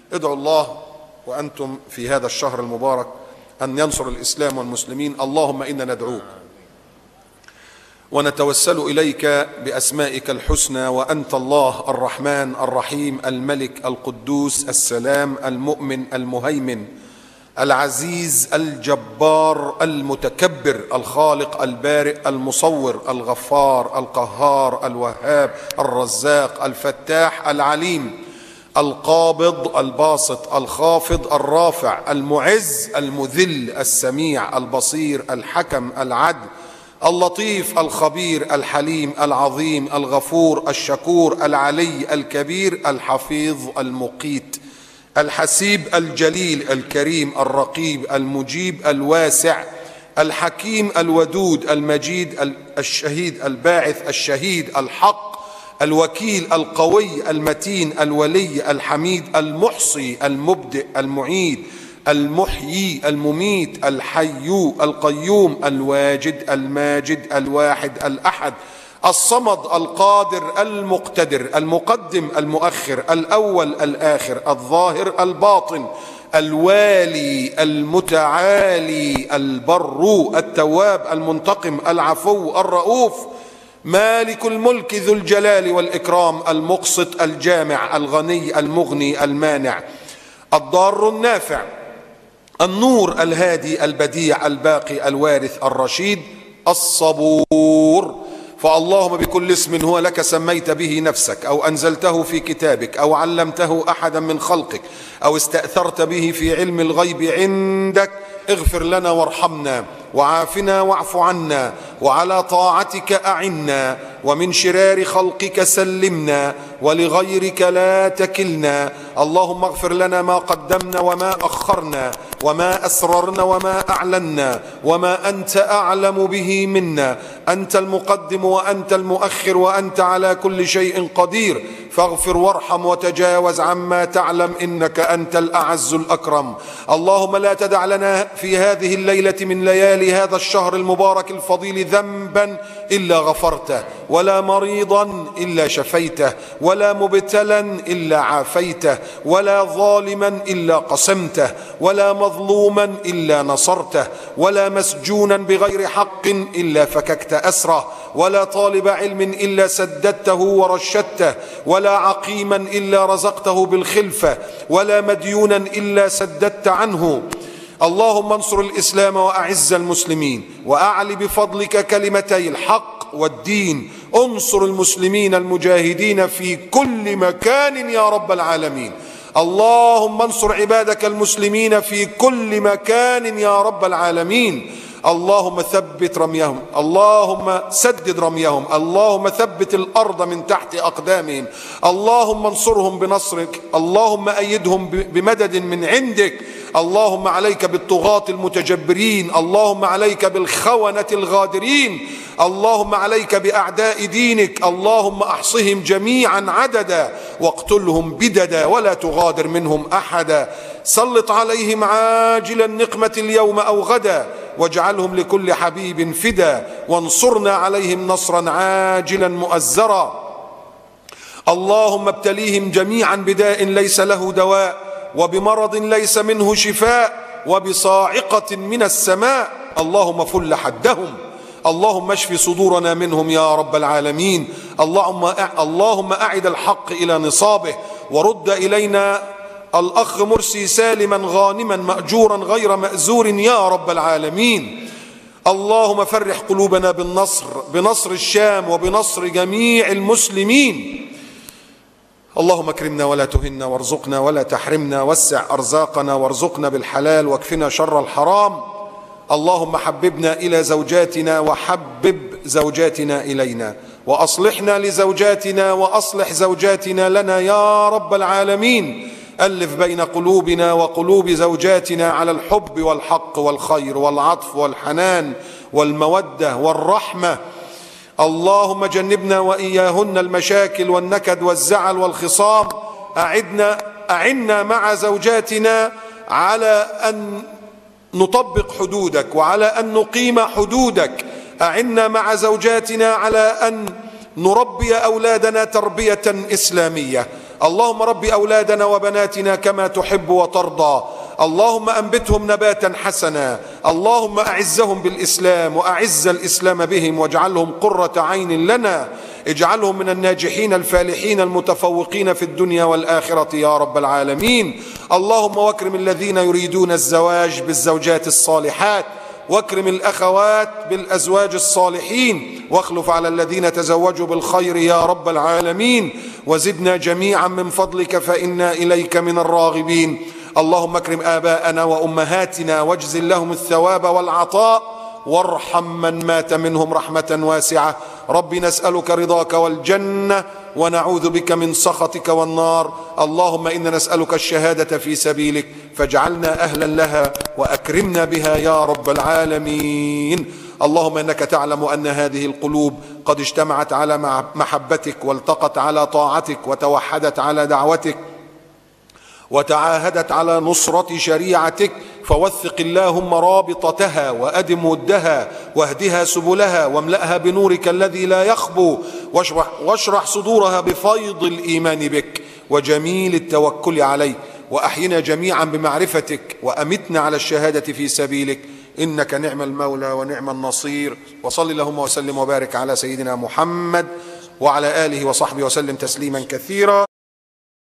ادعوا الله وأنتم في هذا الشهر المبارك أن ينصر الإسلام والمسلمين. اللهم إنا ندعوك ونتوسل إليك بأسمائك الحسنى، وأنت الله الرحمن الرحيم الملك القدوس السلام المؤمن المهيمن العزيز الجبار المتكبر الخالق البارئ المصور الغفار القهار الوهاب الرزاق الفتاح العليم القابض الباسط الخافض الرافع المعز المذل السميع البصير الحكم العدل اللطيف الخبير الحليم العظيم الغفور الشكور العلي الكبير الحفيظ المقيت الحسيب الجليل الكريم الرقيب المجيب الواسع الحكيم الودود المجيد الشهيد الباعث الشهيد الحق الوكيل القوي المتين الولي الحميد المحصي المبدئ المعيد المحيي المميت الحي القيوم الواجد الماجد الواحد الأحد الصمد القادر المقتدر المقدم المؤخر الأول الآخر الظاهر الباطن الوالي المتعالي البر التواب المنتقم العفو الرؤوف مالك الملك ذو الجلال والإكرام المقسط الجامع الغني المغني المانع الضار النافع النور الهادي البديع الباقي الوارث الرشيد الصبور. فاللهم بكل اسم هو لك سميت به نفسك أو أنزلته في كتابك أو علمته أحدا من خلقك أو استأثرت به في علم الغيب عندك اغفر لنا وارحمنا وعافنا واعف عنا وعلى طاعتك أعنا ومن شرار خلقك سلمنا ولغيرك لا تكلنا. اللهم اغفر لنا ما قدمنا وما أخرنا وما أسررنا وما أعلنا وما أنت أعلم به منا. أنت المقدم وأنت المؤخر وأنت على كل شيء قدير، فاغفر وارحم وتجاوز عما تعلم إنك أنت الأعز الأكرم. اللهم لا تدع لنا في هذه الليلة من ليالي هذا الشهر المبارك الفضيل ذنبا إلا غفرته، ولا مريضا إلا شفيته، ولا مبتلا إلا عافيته، ولا ظالما إلا قسمته، ولا مظلوما إلا نصرته، ولا مسجونا بغير حق إلا فككت أسره، ولا طالب علم إلا سددته ورشدته، ولا عقيما إلا رزقته بالخلفة، ولا مديونا إلا سددت عنه. اللهم انصر الإسلام وأعز المسلمين وأعل بفضلك كلمتي الحق والدين. انصر المسلمين المجاهدين في كل مكان يا رب العالمين. اللهم انصر عبادك المسلمين في كل مكان يا رب العالمين. اللهم ثبت رميهم، اللهم سدد رميهم، اللهم ثبت الأرض من تحت أقدامهم، اللهم انصرهم بنصرك، اللهم أيدهم بمدد من عندك. اللهم عليك بالطغاة المتجبرين، اللهم عليك بالخونة الغادرين، اللهم عليك بأعداء دينك، اللهم أحصهم جميعا عددا واقتلهم بددا ولا تغادر منهم أحدا. سلط عليهم عاجل النقمة اليوم أو غدا واجعلهم لكل حبيب فدا، وانصرنا عليهم نصرا عاجلا مؤزرا. اللهم ابتليهم جميعا بداء ليس له دواء وبمرض ليس منه شفاء وبصاعقة من السماء. اللهم فل حدهم، اللهم اشف صدورنا منهم يا رب العالمين. اللهم أعد الحق إلى نصابه ورد إلينا الأخ مرسي سالما غانما مأجورا غير مأزور يا رب العالمين. اللهم فرح قلوبنا بنصر الشام وبنصر جميع المسلمين. اللهم اكرمنا ولا تهنا وارزقنا ولا تحرمنا، وسع أرزاقنا وارزقنا بالحلال واكفنا شر الحرام. اللهم حببنا إلى زوجاتنا وحبب زوجاتنا إلينا، وأصلحنا لزوجاتنا وأصلح زوجاتنا لنا يا رب العالمين. ألف بين قلوبنا وقلوب زوجاتنا على الحب والحق والخير والعطف والحنان والمودة والرحمة. اللهم جنبنا وإياهن المشاكل والنكد والزعل والخصام. أعنا مع زوجاتنا على أن نطبق حدودك وعلى أن نقيم حدودك. أعنا مع زوجاتنا على أن نربي أولادنا تربية إسلامية. اللهم رب أولادنا وبناتنا كما تحب وترضى، اللهم أنبتهم نباتا حسنا، اللهم أعزهم بالإسلام وأعز الإسلام بهم، واجعلهم قرة عين لنا، اجعلهم من الناجحين الفالحين المتفوقين في الدنيا والآخرة يا رب العالمين. اللهم واكرم الذين يريدون الزواج بالزوجات الصالحات، واكرم الأخوات بالأزواج الصالحين، واخلف على الذين تزوجوا بالخير يا رب العالمين، وزدنا جميعا من فضلك فإنا إليك من الراغبين. اللهم اكرم آباءنا وأمهاتنا واجزل لهم الثواب والعطاء، وارحم من مات منهم رحمة واسعة. رب نسألك رضاك والجنة، ونعوذ بك من سخطك والنار. اللهم إنا نسألك الشهادة في سبيلك، فاجعلنا أهلا لها وأكرمنا بها يا رب العالمين. اللهم إنك تعلم أن هذه القلوب قد اجتمعت على محبتك، والتقت على طاعتك، وتوحدت على دعوتك، وتعاهدت على نصرة شريعتك، فوثق اللهم رابطتها، وأدم ودها، واهدها سبلها، واملأها بنورك الذي لا يخبو، واشرح صدورها بفيض الإيمان بك وجميل التوكل عليك، وأحينا جميعا بمعرفتك، وأمتنا على الشهادة في سبيلك، إنك نعم المولى ونعم النصير. وصل اللهم وسلم وبارك على سيدنا محمد وعلى آله وصحبه وسلم تسليما كثيرا.